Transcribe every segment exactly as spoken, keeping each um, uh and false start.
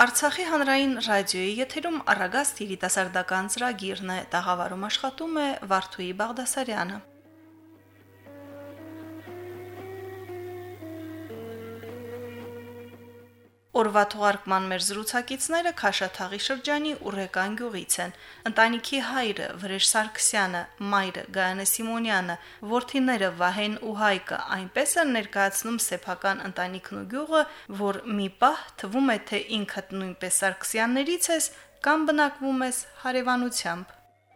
Արցախի հանրային ռադիոյի եթերում առագաստ երիտասարդական ծրագիրն է, տաղավարում աշխատում է Վարդուհի Բաղդասարյանը։ Օրվա թողարկման մեր զրուցակիցները Քաշաթաղի շրջանի Ուրեկան գյուղից են։ Ընտանիքի հայրը Վրեժ Սարգսյանը, մայրը Գայանե Սիմոնյանը, որդիները Վահեն ու Հայկը այնպես են ներկայացնում սեփական ընտանիքն ու գյուղը, որ մի պահ թվում է, թե ինքդ նույնպես Սարգսյաններից ես կամ բնակվում ես հարևանությամբ։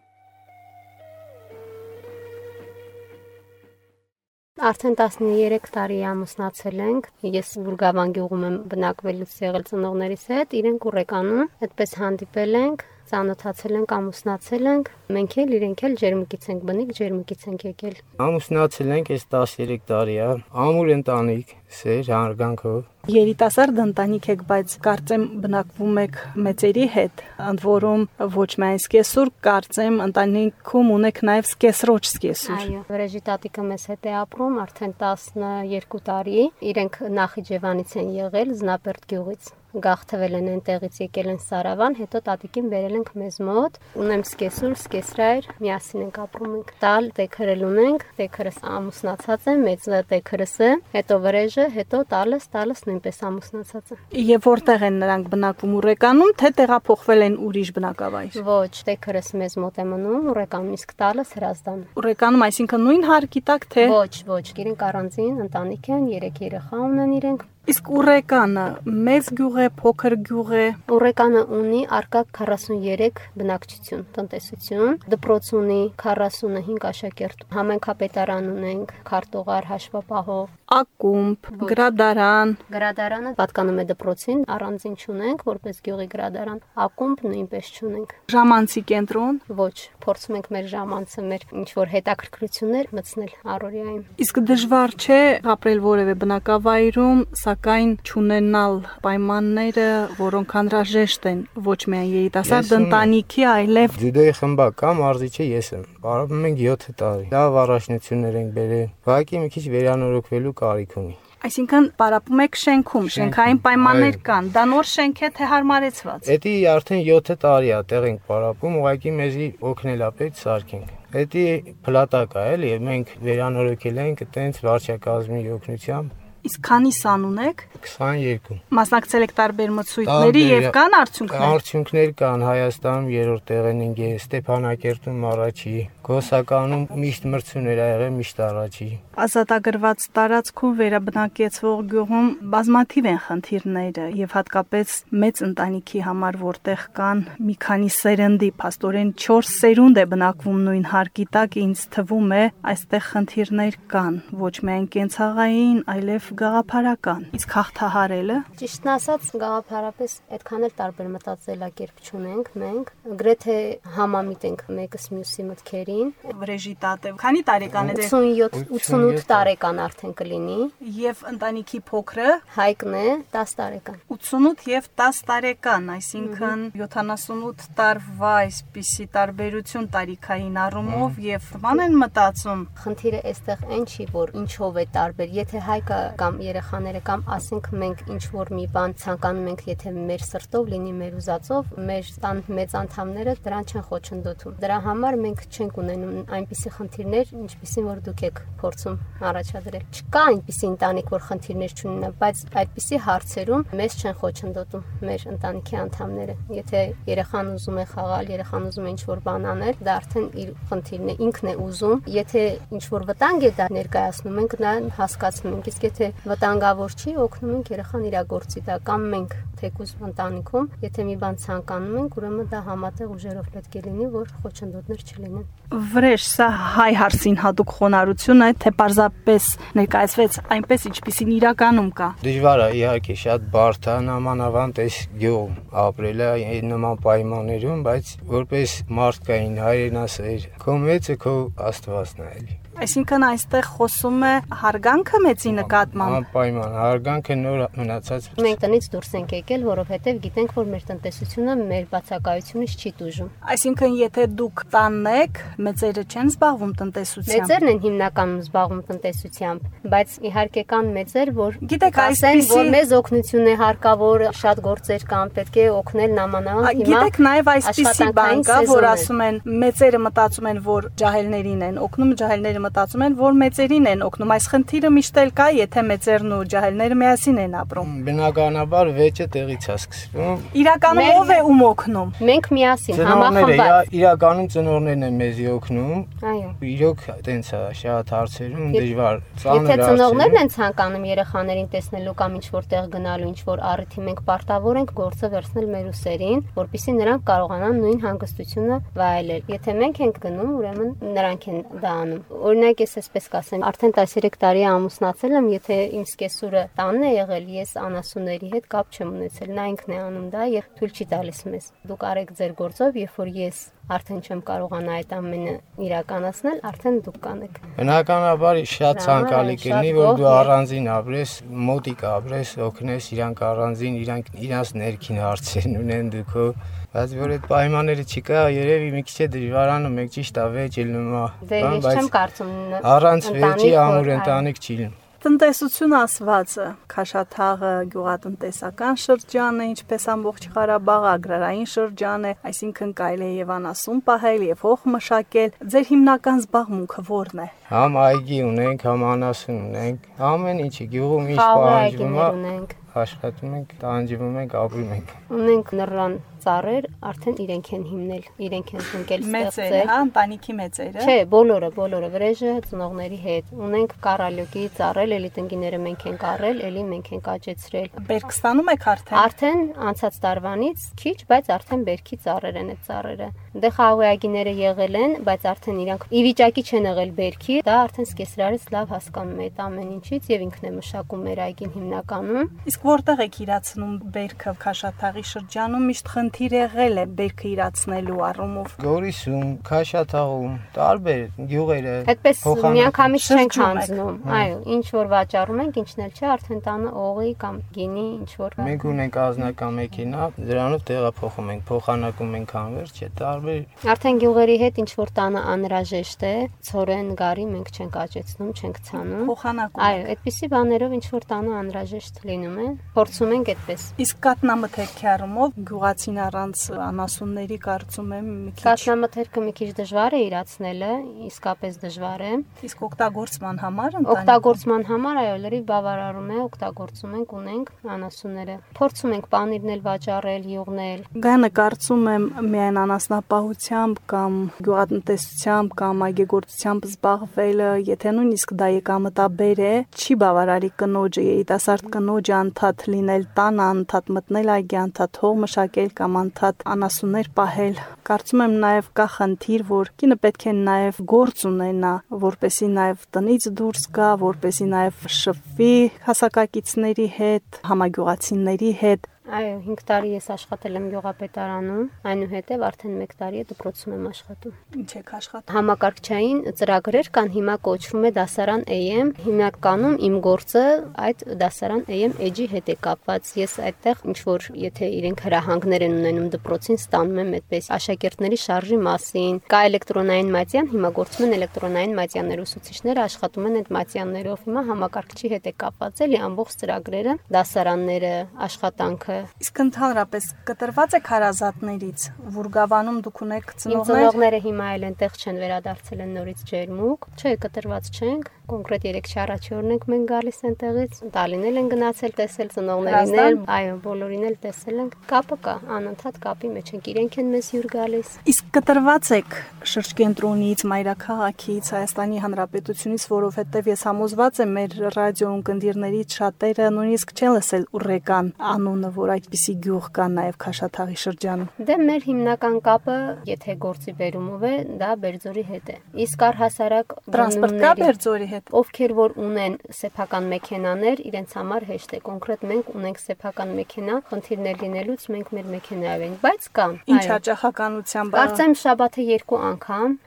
Արդեն տասներեք տարի ամուսնացել ենք, ես Վուրգավան գյուղում եմ բնակվելուց եղել ծնողներիս հետ, իրենք Ուրեկանում, այդպես հանդիպել ենք, ծանոթացել ենք, ամուսնացել ենք, մենք էլ իրենք էլ ջերմիկից ենք բնիկ, ջերմիկից ենք եկել։ Ամուսնացել ենք այս տասներեք տարի է, ամուր ընտանիք, սեր, հարգանքով։ Երիտասարդ ընտանիք եք, բայց կարծեմ բնակվում եք մեծերի հետ, ընդ որում ոչ միայն սկեսուր, կարծեմ ընտանիքում ունեք նաև սկեսրոջ սկեսուր։ Այո, Վրեժի տատիկը մեզ հետ է ապրում արդեն տասներկու տարի, իրենք Նախիջևանից են եղել, Զնապերտ գյուղից։ Գաղթվել են այնտեղից, եկել են Սարավան, հետո տատիկին բերել ենք մեզ մոտ։ Ունեմ սկեսուր, սկեսրայր, միասին ենք ապրում ենք։ Տալ տեքրել ունենք, տեքրս ամուսնացած է, մեծ տեքրս է, հետո Վրեժը, հետո տալս, տալս նույնպես ամուսնացած է։ Եվ որտեղ են նրանք բնակվում Ուրեկանում, թե տեղափոխվել են ուրիշ բնակավայր։ Ոչ, տեքրս մեզ մոտ է մնում, Ուրեկանում, իսկ տալս Հրազդան։ Ուրեկանում, այսինքն նույն հարկի տակ, թե։ Ոչ, ոչ, իրենք առանձին ընտանիք են, երեք երեխա ունեն իրենք։ Իսկ Ուրեկանը մեծ գյուղ է, փոքր գյուղ է։ Ուրեկանը ունի առկա քառասուններեք բնակչություն, տնտեսություն, դպրոց ունի քառասունհինգ աշակերտ, համայնքապետարան ունենք, քարտուղար, հաշվապահով, ակումբ, գրադարան։ Գրադարանը պատկանում է դպրոցին, առանձին չունենք, որպես գյուղի գրադարան, ակումբ նույնպես չունենք։ Ժամանցի կենտրոն։ Ոչ, փորձում ենք մեր ժամանցը, մեր ինչ որ հետաքրքրություններ մտցնել առօրյային։ Իսկ դժվար չէ ապրել որևէ բնակավայրում, սակայն չունենալ պայմանները, որոնք անհրաժեշտ են ոչ միայն երիտասարդ ընտանիքի, այլև Ջյուդոյի խմբակա մարզիչը ես եմ։ Պարապում ենք յոթ տարի։ Լավ առաջնություններ ենք բերել։ Ուղղակի մի քիչ վերանորոգվելու կարիք ունի։ Այսինքն պարապում եք շենքում, շենքային պայմաններ կան, դա նոր շենք է թե հարմարեցված։ Էդի արդեն յոթ տարի է տեղ ենք պարապում, ուղղակի մեզի օգնել է պետք սարքենք։ Էդի փլատակ է, էլի, մենք վերանորոգել ենք այտենց վարչակազմի օգնությամբ։ Իսկ քանի սան ունեք։ քսաներկու։ Մասնակցել եք տարբեր մրցույթների եւ կան արդյունքներ։ Արդյունքներ կան Հայաստանում երրորդ տեղն ենք, Ստեփանակերտում առաջի, Գոսականում միշտ մրցումներ ա եղել, միշտ առաջի։ Ազատագրված տարածքում վերաբնակեցվող գյուղում բազմաթիվ են խնդիրները եւ հատկապես մեծ ընտանիքի համար, որտեղ կան մի քանի սերնդի, փաստորեն չորս սերունդ է բնակվում նույն հարկի տակ, ինձ թվում է այստեղ խնդիրներ կան, ոչ միայն կենցաղային, այլև գաղափարական։ Իսկ հաղթահարելը։ Ճիշտն ասած, գաղափարապես այդքան էլ տարբեր մտածելակերպ չունենք մենք, գրեթե համամիտ ենք մեկս մյուսի մտքերին։ Վրեժի տատը քանի տարեկան է։ ութսունութ տարեկան արդեն կլինի։ Եվ ընտանիքի փոքրը Հայկն է դաս տարեկան։ ութսունութ եւ դաս տարեկան, այսինքն յոթանասունութ տարվա այսպիսի տարբերություն տարիքային առումով եւ բան են մտածում։ Խնդիրը այստեղ այն չի, որ ինչով է տարբեր, եթե Հայկը կամ երեխաները կամ ասենք մենք ինչ որ մի բան ցանկանում ենք, եթե մեր սրտով լինի, մեր ուզածով, մեր տան մեծ անդամները դրան չեն խոչընդոտում։ Դրա համար մենք չենք ունենում այնպիսի խնդիրներ, ինչպիսին որ դուք եք փորձում առաջադրել։ Չկա այնպիսի ընտանիք, որ խնդիրներ չունենա, բայց այդպիսի հարցերում մեզ չեն խոչընդոտում մեր ընտանիքի անդամները։ Եթե երեխան ուզում է խաղալ, երեխան ուզում է ինչ որ բան անել, դա արդեն իր խնդիրն է, ինքն է ուզում։ Եթե ինչ որ վտանգ է դա ներկայացնում ենք, նա հասկացնում ենք, իսկ եթե վտանգավոր չի, օգնում ենք երեխան իր գործի տա կամ մենք թեկուզ ընտանիքում, եթե մի բան ցանկանում ենք, ուրեմն դա համատեղ ուժերով պետք է լինի, որ խոչընդոտներ չլինեն։ Վրեժ, սա հայ հարցին հատուկ խոնարհություն է, թե պարզապես ներկայացվեց այնպես, ինչպիսին իրականում կա։ Դժվար է իհարկե, շատ բարդ է նամանավանդ այս գյուղում ապրելը նման պայմաններում, բայց որպես մարդկային հայրենասեր, քո մեծը քո Աստվածն է էլի։ Այսինքն այստեղ խոսում է հարգանքը մեծի նկատմամբ։ Անպայման, հարգանքը նոր մնացած։ Մենք տնից դուրս ենք եկել, որովհետև գիտենք, որ մեր տնտեսությունը մեր բացակայությունից չի տուժում։ Այսինքն, եթե դուք տանն եք, մեծերը չեն զբաղվում տնտեսությամբ։ Մեծերն են հիմնականում զբաղվում տնտեսությամբ, բայց իհարկե կան մեծեր, որ գիտեք, ասեն, որ մեզ օգնություն է հարկավոր, շատ գործեր կան, պետք է օգնել նամանավանդ հիմա։ Գիտեք, նաև այսպիսի բան կա, որ ասում են, մեծերը մտածում են, որ ջահելներին են օգնում, ջահելները մտածում են, որ մեծերին են օգնում։ Այս խնդիրը միշտ էլ կա, եթե մեծերն ու ջահելները միասին են ապրում։ Բնականաբար վեճը տեղից է սկսվում։ Իրականում ով է ում օգնում։ Մենք միասին համախմբված։ Իրականում ծնողներն են մեզ օգնում։ Այո։ Իրոք տենց է շատ հարցերում դժվար։ Եթե ծնողներն են ցանկանում երեխաներին տեսնելու կամ ինչ որտեղ գնալու, ինչ որ առիթի մենք պարտավոր ենք գործը վերցնել մեր ուսերին, որպեսզի նրանք կարողանան նույն հանգստությունը վայելել։ Եթե մենք ենք գնում, ուրեմն նրանք են դա անում։ Օրինակ ես այսպես կասեմ, արդեն տասներեք տարի ամուսնացել եմ, եթե իմ սկեսուրը տանն է եղել, ես անասունների հետ կապ չեմ ունեցել, նա ինքն է անում դա եւ թույլ չի տալիս մեզ։ Դուք արեք ձեր գործով, երբ որ ես արդեն չեմ կարողանա այդ ամենը իրականացնել, արդեն դուք կանեք։ Բնականաբար շատ ցանկալի կլինի, որ դու առանձին ապրես, մոտիկ ապրես, օգնես իրանք առանձին, իրանք իրանց ներքին հարցերն ունեն դուքո, բայց որ այդ պայմանները չկա, երևի մի քիչ է դժվարանում, եք ճիշտ է, վեճ ելնում է։ Դե ես չեմ կարծում առանց վեճի ամուր ընտանիք չի լինում։ Տնտեսություն ասվածը, Քաշաթաղը գյուղատնտեսական շրջան է, ինչպես ամբողջ Ղարաբաղը, agrarային շրջան է, այսինքն կարելի է եւ անասուն պահել, եւ հող մշակել։ Ձեր հիմնական զբաղմունքը ո՞րն է։ Համ այգի ունենք, համ անասուն ունենք, ամեն ինչը գյուղում ինչ պահանջվում է, աշխատում ենք, տանջվում ենք, ապրում ենք։ Ունենք նռան ծառեր, արդեն իրենք են հիմնել, իրենք են ընկել ստեղծել։ Մեծերը, հա, ընտանիքի մեծերը։ Չէ, բոլորը, բոլորը վրեժը ծնողների հետ։ Ունենք կարալյոկի ծառել, էլի տնկիները մենք ենք առել, էլի մենք ենք աճեցրել։ Բերք ստանում եք արդեն։ Արդեն անցած տարվանից քիչ, բայց արդեն բերքի ծառեր են այդ ծառերը։ Դե խաղողագիները եղել են, բայց արդեն իրանք ի վիճակի չեն եղել բերքի, դա արդեն սկեսրարից լավ հասկանում է այդ ամեն ինչից եւ ինքն է մշակում մեր այգին հիմնականում։ Իսկ որտեղ եք իրացնում բերքը Քաշաթաղի շրջանում միշտ խնդիր եղել է բերքը իրացնելու առումով։ Գորիսում, Քաշաթաղում, տարբեր գյուղերը։ Այդպես միանգամից չենք հանձնում։ Այո, ինչ որ վաճառում ենք, ինչն էլ չէ, արդեն տանը օղի կամ գինի ինչ որ։ Մենք ունենք ազնական մեքենա, դրանով տեղափոխում ենք, փոխանակում ենք անվերջ, է տարբեր։ Արդեն գյուղերի հետ ինչ որ տանը անհրաժեշտ է, ցորեն, գարի մենք չենք աճեցնում, չենք ցանում։ Փոխանակում։ Այո, այդպիսի բաներով ինչ որ տանը անհրաժեշտ լինում է, փորձում ենք այդպես։ Իսկ կատնամթերքի առումով գյուղացին առանց անասունների կարծում եմ մի քիչ։ Կատնամթերքը մի քիչ դժվար է իրացնելը, իսկապես դժվար է։ Իսկ օգտագործման համար ընտանիքում։ Օգտագործման համար այո, լրիվ բավարարում է, օգտագործում ենք, ունենք անասունները։ Փորձում ենք պանիրն էլ վաճառել, յուղնել։ Գանը կարծում եմ միայն անասնապահությամբ կամ գյուղատնտեսությամբ կամ այգեգործությամբ զբաղվելը, եթե նույնիսկ դա եկամտաբեր է, չի բավարարի կնոջը, երիտասարդ կնոջը անդադ լինել տան, անդադ մտնել այգի, անդադ հող մշակել կամ անդադ անասուններ պահել։ Կարծում եմ նաև կա խնդիր, որ կինը պետք է նաև գործ ունենա, որպեսզի նաև տնից դուրս գա, որպեսզի նաև շփվի հասակակիցների հետ, համագյուղացիների հետ։ Այո, հինգ տարի ես աշխատել եմ գյուղապետարանում, այնուհետև արդեն մեկ տարի է դպրոցում եմ աշխատում։ Ինչ եք աշխատում։ Համակարգչային ծրագրեր կան, հիմա կոչվում է դասարան A M, հիմնականում իմ գործը այդ դասարան A M Edge-ի հետ է կապված։ Ես այդտեղ ինչ որ եթե իրենք հրահանգներ են ունենում դպրոցին, ստանում եմ այդպես աշակերտների շարժի մասին։ Կա էլեկտրոնային մատյան, հիմա գործում են էլեկտրոնային մատյաններ, ուսուցիչները աշխատում են այդ մատյաններով։ Հիմա համակարգչի հետ է կապված էլի ամբողջ ծրագրերը, դասարանները, աշխատանքը։ Իսկ ընդհանրապես կտրված եք հարազատներից, Վուրգավանում դուք ունեք ծնողներ։ Իմ ծնողները հիմա էլ այնտեղ չեն, վերադարձել են նորից ջերմուկ։ Չէ, կտրված չենք, կոնկրետ երեք չառաջորն ենք մենք գալիս այնտեղից, Տալինել են գնացել, տեսել ծնողներին էլ, այո, բոլորին էլ տեսել ենք։ Կապը կա, անընդհատ կապի մեջ ենք, իրենք են մեզ հյուր գալիս։ Իսկ կտրված եք շրջկենտրոնից, մայրաքաղաքից, Հայաստանի Հանրապետությունից, որովհետև ես համոզված եմ մեր ռադիո ունկնդիրներից շատերը նույնիսկ չեն լսել Ուռեկան անունը, որ այդպիսի գյուղ կա նաև Քաշաթաղի շրջանում։ Դե մեր հիմնական կապը, եթե գործի բերումով է, դա Բերձորի հետ է։ Իսկ առհասարակ տրանսպորտ կա Բերձորի հետ։ Ովքեր որ ունեն սեփական մեքենաներ, իրենց համար հեշտ է։ Կոնկրետ մենք ունենք սեփական մեքենա, խնդիրներ լինելուց մենք մեր մեքենայով ենք, բայց կա։ Ինչ հաճախականությամբ։ Կարծեմ շաբաթը երկու անգամ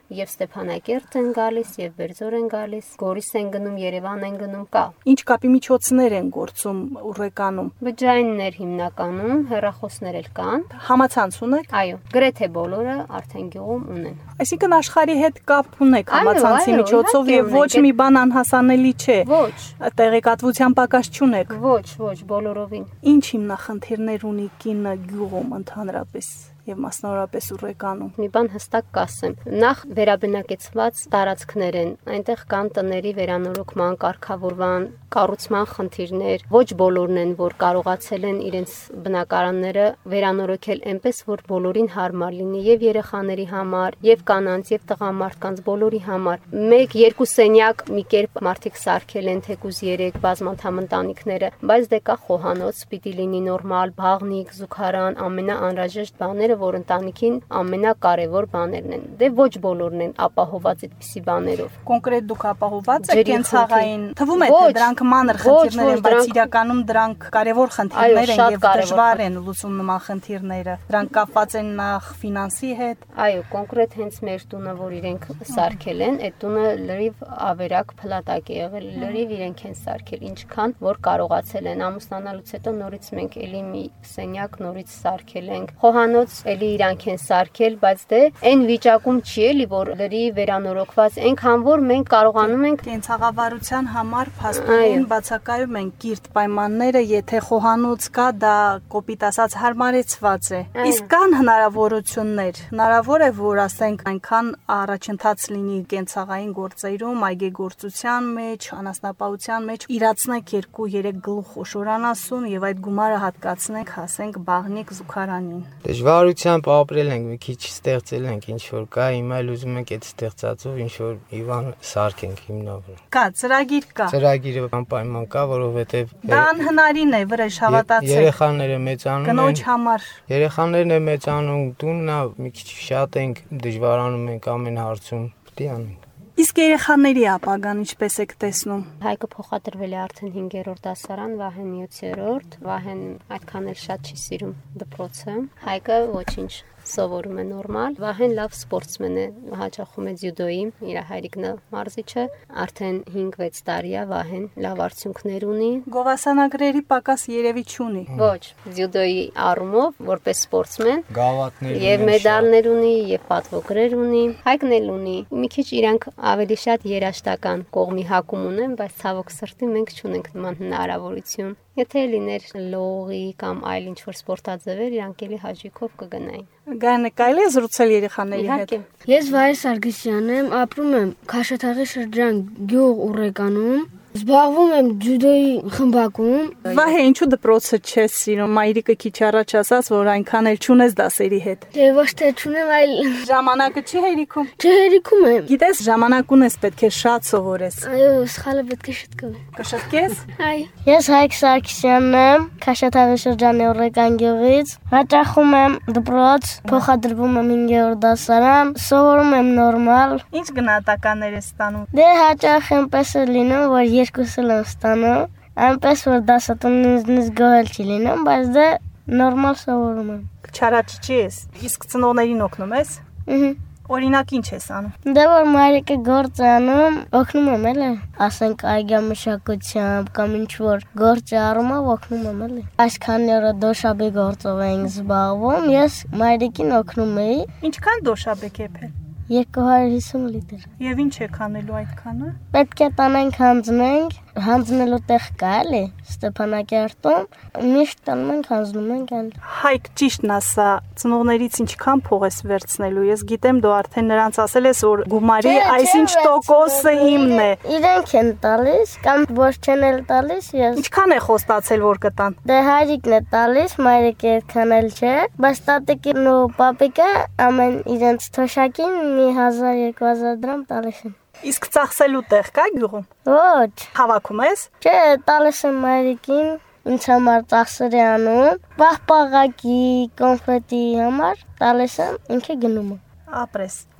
Եվ Ստեփանակերտ են գալիս, եւ Բերձոր են գալիս, Գորիս են գնում, Երևան են գնում, կա։ Ինչ կապի միջոցներ են գործում Ուռեկանում։ Բջջայիններ հիմնականում, հեռախոսներ էլ կան։ Համացանց ունեք։ Այո, գրեթե բոլորը արդեն գյուղում ունեն։ Այսինքն աշխարհի հետ կապ ունեք համացանցի միջոցով եւ ոչ մի բան անհասանելի չէ։ Ոչ։ Տեղեկատվության պակաս չունեք։ Ոչ, ոչ, բոլորովին։ Ինչ հիմնախնդիրներ ունի կինը գյուղում ընդհանրապես եւ մասնավորապես Ուռեկանում։ Մի բան հստակ կասեմ։ Նախ վերաբնակեցված տարածքներ են, այնտեղ կան տների վերանորոգման, կարգավորման, կառուցման խնդիրներ։ Ոչ բոլորն են, որ կարողացել են իրենց բնակարանները վերանորոգել այնպես, որ բոլորին հարմար լինի եւ երեխաների համար, եւ կանանց, եւ տղամարդկանց բոլորի համար։ Մեկ երկու սենյակ մի կերպ մարդիկ սարքել են, թեկուզ երեք բազմանդամ ընտանիքները, բայց դե կա խոհանոց, պիտի լինի նորմալ, բաղնիկ, զուգարան, ամենաանհրաժեշտ բաները, որ ընտանիքին ամենակարևոր բաներն են։ Դե ոչ բոլորն են ապահոված այդպիսի բաներով։ Կոնկրետ դուք ապահոված եք կենցաղային։ Թվում է թե դրանք մանր խնդիրներ են, բայց իրականում դրանք կարևոր խնդիրներ են եւ դժվար են լուծում նման խնդիրները։ Դրանք կապված են նախ ֆինանսի հետ։ Այո, կոնկրետ հենց մեր տունը, որ իրենք սարքել են, այդ տունը լրիվ ավերակ փլատակ է եղել, լրիվ իրենք են սարքել, ինչքան որ կարողացել են։ Ամուսնանալուց հետո նորից մենք էլի մի սենյակ նորից սարքել ենք։ Խոհանոց էլի իրանք են սարքել, բայց դե այն վիճակում չի էլի, որ լրի վերանորոգված, այնքան որ մենք կարողանում ենք կենցաղավարության համար փաստորեն բացակայում են կիրթ պայմանները, եթե խոհանոց կա, դա կոպիտ ասած հարմարեցված է։ Իսկ կան հնարավորություններ։ Հնարավոր է, որ ասենք այնքան առաջընթաց լինի կենցաղային գործերում, այգեգործության մեջ, անասնապահության մեջ, իրացնենք երկու երեք գլուխ խոշորանասուն եւ այդ գումարը հատկացնենք, հասենք բաղնիկ զուգարանին։ Դժվարությամբ ապրել ենք, մի քիչ ստեղծել ենք ինչ որ կա, հիմա էլ ուզում ենք այդ ստեղծածով ինչ որ Իվան սարքենք հիմնավոր։ Կա ծրագիր կա։ Ծրագիրը անպայման կա, որովհետեւ դա անհնարին է, վրեժ հավատացեք։ Երեխաները մեծանում են։ Կնոջ համար։ Երեխաներն են մեծանում, տունն է, մի քիչ շատ ենք, դժվարանում ենք ամեն հարցում, պետք է անենք։ Իսկ երեխաների ապագան ինչպես եք տեսնում։ Հայկը փոխադրվել է արդեն հինգերորդ դասարան, Վահեն յոթերորդ, Վահեն այդքան էլ շատ չի սիրում դպրոցը։ Հայկը ոչինչ սովորում է նորմալ։ Վահեն լավ սպորտսմեն է, հաճախում է ձյուդոյի, իր հայրիկն է մարզիչը, արդեն հինգ-վեց տարի է Վահեն, լավ արդյունքներ ունի։ Գովասանագրերի պակաս երևի չունի։ Ոչ, ձյուդոյի առումով որպես սպորտսմեն գավաթներ եւ մեդալներ ունի եւ պատվոգրեր ունի։ Հայկն էլ ունի։ Մի քիչ իրանք ավելի շատ երաշտական կողմի հակում ունեն, բայց ցավոք սրտի մենք չունենք նման հնարավորություն։ Եթե լիներ լողի կամ այլ ինչ-որ սպորտաձևեր, իրանք էլի հաճույքով կգնային։ Գայնը կարելի է զրուցել երեխաների հետ։ Ես Վահե Սարգսյանն եմ, ապրում եմ Քաշաթաղի շրջան գյուղ Ուռեկանում։ Զբաղվում եմ ջյուդոյի խմբակում։ Վահե, ինչու դպրոցը չես սիրում։ Մայրիկը քիչ առաջ ասաց, որ այնքան էլ չունես դասերի հետ։ Դե ոչ թե չունեմ, այլ ժամանակը չի հերիքում։ Չհերիքում եմ։ Գիտես, ժամանակ ունես, պետք է շատ սովորես։ Այո, սխալը պետք է շտկեմ։ Կշտկես։ Այո։ Ես Հայկ Սարգսյանն եմ, Քաշաթաղի շրջանի Ուռեկան գյուղից։ Հաճախում եմ դպրոց, փոխադրվում եմ հինգերորդ դասարան, սովորում եմ նորմալ։ Ինչ գնահատականներ ես ստանում։ Դե հաճախ այնպես է լինում, որ երկուսը եմ ստանում, այնպես որ դասատունից գոհել չի լինում, բայց դե նորմալ սովորում եմ։ Չարաճճի ես։ Իսկ ծնողներին օգնում ես։ Ահա։ Օրինակ ինչ ես անում։ Դե որ մայրիկը գործ անում, օգնում եմ էլի, ասենք այգամշակությամբ կամ ինչ որ գործի առումով օգնում եմ էլի։ Այսքան օրը դոշաբի գործով էինք զբաղվում, ես մայրիկին օգնում էի։ Ինչքան դոշաբեք եփել։ երկու հարյուր հիսուն լիտր։ Եվ ինչ եք անելու այդքանը։ Պետք է տանենք հանձնենք, հանձնելու տեղ կա էլի Ստեփանակերտում, միշտ տանում ենք հանձնում ենք այլ։ Հայկ ճիշտն ասա, ծնողներից ինչքան փող ես վերցնելու։ Ես գիտեմ դու արդեն նրանց ասել ես որ գումարի այսինչ տոկոսը իմն է։ Իրենք են տալիս կամ ոչ չեն էլ տալիս, ես։ Ինչքան է խոստացել որ կտան։ Դե հայրիկն է տալիս, մայրիկը այդքան էլ չէ, բայց տատիկին ու պապիկը ամեն իրենց թոշակին մի հազար երկու հազար դրամ տալիս են։ Իսկ ծախսելու տեղ կա գյուղում։ Ոչ։ Հավաքում ես։ Չէ, տալիս եմ մայրիկին, ինձ համար ծախսեր է անում, պաղպաղակի, կոնֆետի համար տալիս եմ, ինքը գնում է։ Ապրես։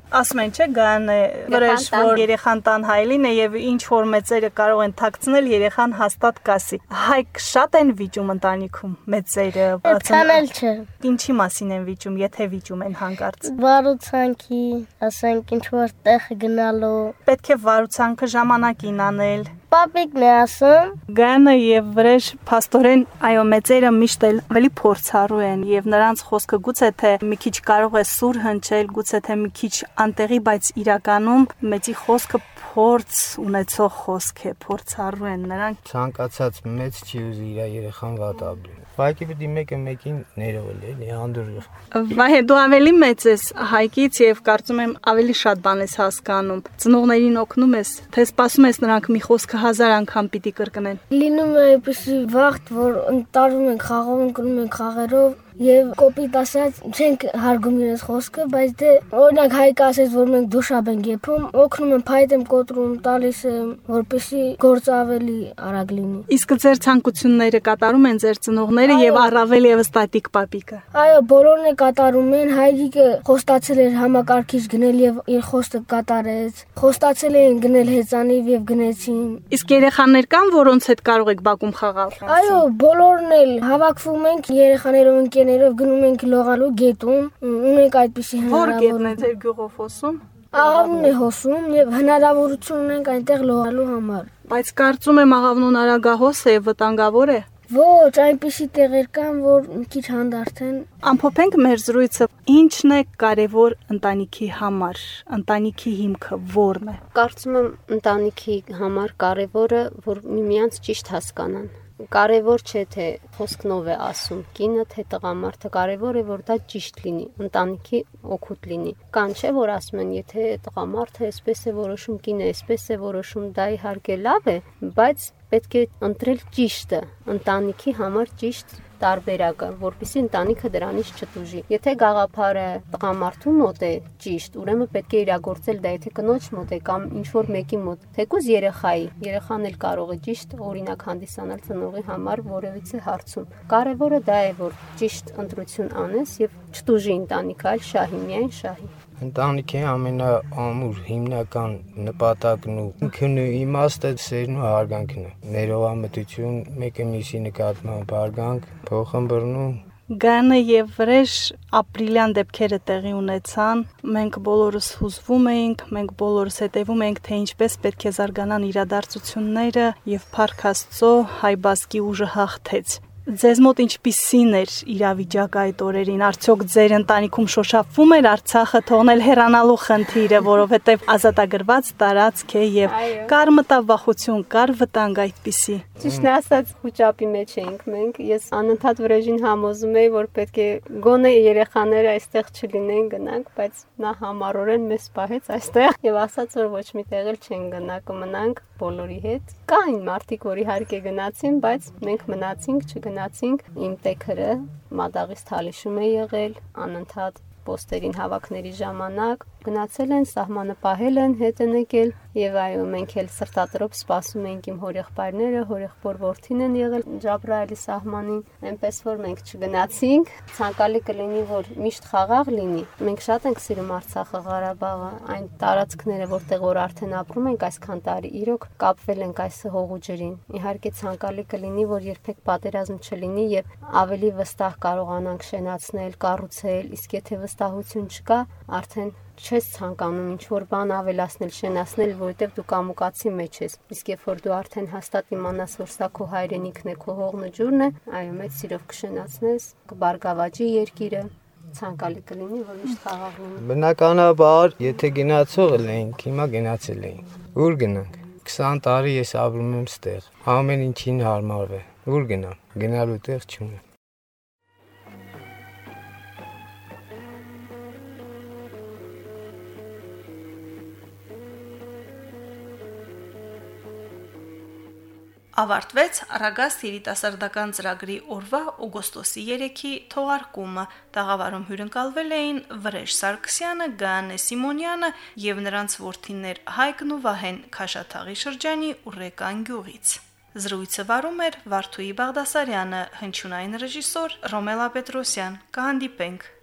Ասում են, չէ, գան է վրեժ, որ երեխան տան հայլին է եւ ինչ որ մեծերը կարող են թաքցնել, երեխան հաստատ կասի։ Հայք շատ են վիճում ընտանիքում, մեծերը։ Այդքան էլ չէ։ Ինչի մասին են վիճում, եթե վիճում են հանկարծ։ Վարուցանքի, ասենք ինչ որ տեղ գնալու։ Պետք է վարուցանքը ժամանակին անել։ Պապիկն է ասում։ Գանը եւ վրեժ փաստորեն, այո, մեծերը միշտ էլ ավելի փորձառու են եւ նրանց խոսքը գուցե թե մի քիչ կարող է սուր հնչել, գուցե թե մի քիչ անտեղի, բայց իրականում մեծի խոսքը փորձ ունեցող խոսք է, փորձառու են նրանք։ Ցանկացած մեծ չի ուզի իր երեխան վատ ապրի։ Հայկի պետք է մեկը մեկին ներողել էլի, անդուրը։ Վայ, դու ավելի մեծ ես Հայկից եւ կարծում եմ ավելի շատ բան ես հասկանում։ Ծնողներին օգնում ես, թե սպասում ես նրանք մի խոսքը հազար անգամ պիտի կրկնեն։ Լինում է այնպեսի վաղտ, որ ընտարվում ենք, խաղում ենք, գնում ենք խաղերով եւ կոպիտ ասած չենք հարգում իրենց խոսքը, բայց դե օրինակ Հայկը ասեց, որ մենք դուշաբ ենք եփում, օգնում եմ, փայտ եմ կոտրում, տալիս եմ, որպեսզի գործը ավելի արագ լինի։ Իսկ ձեր ցանկությունները կատարում են ձեր ծնողները եւ առավել եւս տատիկ պապիկը։ Այո, բոլորն է կատարում են, Հայկը խոստացել էր համակարգիչ գնել եւ իր խոսքը կատարեց։ Խոստացել էին գնել հեծանիվ եւ գնեցին։ Իսկ երեխաներ կան, որոնց հետ կարող եք բակում խաղալ։ Այո, բոլորն էլ հավաքվում ենք երեխաներով ընկերներով գնում ենք լողալու գետում, ունենք այդպիսի հնարավորություն։ Որ գետն է ձեր գյուղով հոսում։ Աղավնուն է հոսում եւ հնարավորություն ունենք այնտեղ լողալու համար։ Բայց կարծում եմ աղավնուն արագահոս է, վտանգավոր է։ Ոչ, այնպիսի տեղեր կան, որ մի քիչ հանդարտ են։ Ամփոփենք մեր զրույցը, ինչն է կարևոր ընտանիքի համար, ընտանիքի հիմքը ո՞րն է։ Կարծում եմ ընտանիքի համար կարևորը, որ միմյանց ճիշտ հասկանան։ Կարևոր չէ թե խոսքնով է ասում կինը, թե տղամարդը, կարևոր է որ դա ճիշտ լինի, ընտանիքի օգուտ լինի։ Կան չէ որ ասում են, եթե տղամարդը այսպես է որոշում, կինը այսպես է որոշում, դա իհարկե լավ է, բայց պետք է ընտրել ճիշտը, ընտանիքի համար ճիշտ տարբերակը, որպեսզի ընտանիքը դրանից չտուժի։ Եթե գաղափարը տղամարդու մոտ է ճիշտ, ուրեմն պետք է իրագործել դա, եթե կնոջ մոտ է կամ ինչ որ մեկի մոտ, թեկուզ երեխայի, երեխան էլ կարող է ճիշտ օրինակ հանդիսանալ ծնողի համար որևիցե հարցում։ Կարևորը դա է, որ ճիշտ ընտրություն անես եւ չտուժի ընտանիքը, այլ շահի, միայն շահի։ Ընտանիքի ամենաամուր հիմնական նպատակն ու ինքն ու իմաստը սերն ու հարգանքն է։ Ներողամտություն, մեկը մյուսի նկատմամբ հարգանք, փոխհմբռնում։ Գանը եւ վրեժ ապրիլյան դեպքերը տեղի ունեցան, մենք բոլորս հուզվում էինք, մենք բոլորս հետևում էինք, թե ինչպես պետք է զարգանան իրադարձությունները եւ Փառք Աստծո հայ բազկի ուժը հաղթեց։ Ձեզ մոտ ինչպիսին էր իրավիճակը այդ օրերին, արդյոք ձեր ընտանիքում շոշափվում էր Արցախը թողնել հեռանալու խնդիրը, որովհետև ազատագրված տարածք է եւ կար մտավախություն, կար վտանգ այդպիսի։ Ճիշտն ասած խոճապի մեջ էինք մենք, ես անընդհատ վրեժին համոզում էի, որ պետք է գոնե երեխաները այստեղ չլինեն, գնանք, բայց նա համառորեն մեզ պահեց այստեղ եւ ասաց, որ ոչ մի տեղ էլ չեն գնա, կմնանք բոլորի հետ։ Կային մարդիկ, որ իհարկե գնացին, բայց մենք մնացինք, չգնացինք։ Իմ տեքրը մադաղից թալիշում է եղել, անընդհատ պոստերին հավաքների ժամանակ գնացել են, սահմանը պահել են, հետ են եկել եւ այո, մենք էլ սրտատրոփ սպասում էինք իմ հորեղբայրները, հորեղբոր որդին են եղել Ջաբրայելի սահմանին, այնպես որ մենք չգնացինք, ցանկալի կլինի որ միշտ խաղաղ լինի։ Մենք շատ ենք սիրում Արցախը, Ղարաբաղը, այն տարածքները, որտեղ որ արդեն ապրում ենք այսքան տարի, իրոք կապվել ենք այս հողու ջրին։ Իհարկե ցանկալի կլինի որ երբեք պատերազմ չլինի եւ ավելի վստահ կարողանանք շենացնել, կառուցել, իսկ եթե վստահություն չկա, արդեն չես ցանկանում ինչ որ բան ավելացնել, շենացնել, որովհետև դու կամուկացի մեջ ես։ Իսկ երբ որ դու արդեն հաստատ իմանաս, որ սա քո հայրենիքն է, քո հողն ու ջուրն է, այո, մեծ սիրով կշենացնես, կբարգավաճի երկիրը, ցանկալի կլինի, որ միշտ խաղաղ լինի։ Բնականաբար, եթե գնացող էինք, հիմա գնացել էինք։ Ուր գնանք։ քսան տարի ես ապրում եմ ստեղ։ Ամեն ինչին հարմարվե։ Ուր գնամ։ Գնալու տեղ չունեմ։ Ավարտվեց Արագաստ երիտասարդական ծրագրի օրվա օգոստոսի երեքի թողարկումը։ Տաղավարում հյուրընկալվել էին Վրեժ Սարգսյանը, Գայանե Սիմոնյանը եւ նրանց որդիներ Հայկն ու Վահեն Քաշաթաղի շրջանի Ուրեկան գյուղից։ Զրույցը վարում էր Վարդուհի Բաղդասարյանը, հնչյունային ռեժիսոր Ռոմելա Պետրոսյան։ Կհանդիպենք